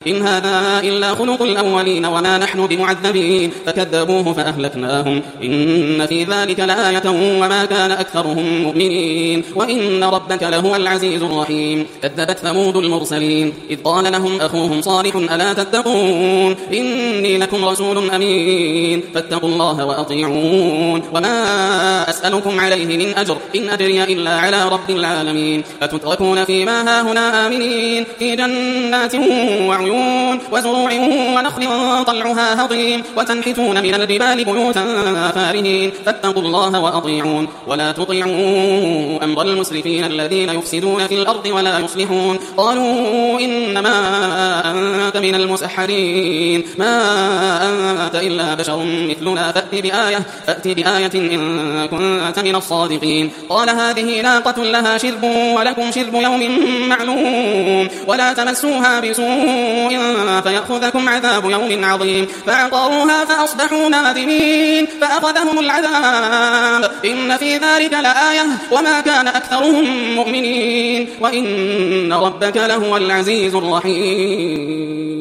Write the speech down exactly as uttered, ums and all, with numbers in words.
إن هذا إلا خلق الأولين وما نحن بمعذبين فكذبوه فأهلكناهم إن في ذلك لآية وما كان أكثرهم مؤمنين وإن ربك لهو العزيز الرحيم كذبت ثمود المرسلين إذ قال لهم أخوهم صالح ألا تتقون إني لكم رسول أمين فاتقوا الله وأطيعون وما أسألكم عليه من أجر إن أجري إلا على رب العالمين أتتركون فيما هاهنا آمنين في جنات وعيون وزروع ونخل طلعها هضيم وتنحتون من الجبال بيوتا فارهين فاتقوا الله وأطيعون ولا تطيعوا أمر المسرفين الذين يفسدون في الأرض ولا يصلحون قالوا إنما أنت من المسحرين ما أنت إلا بشر مثلنا فأت بآية, فأت بآية إن كنت من الصادقين قال هذه ناقة لها شرب ولكم شرب يوم معلوم ولا تمسوها بسوء فيأخذكم عذاب يوم عظيم فعقروها فأصبحوا نادمين فأخذهم العذاب إن في ذلك لآية وما كان أكثرهم مؤمنين وإن ربك لهو العزيز الرحيم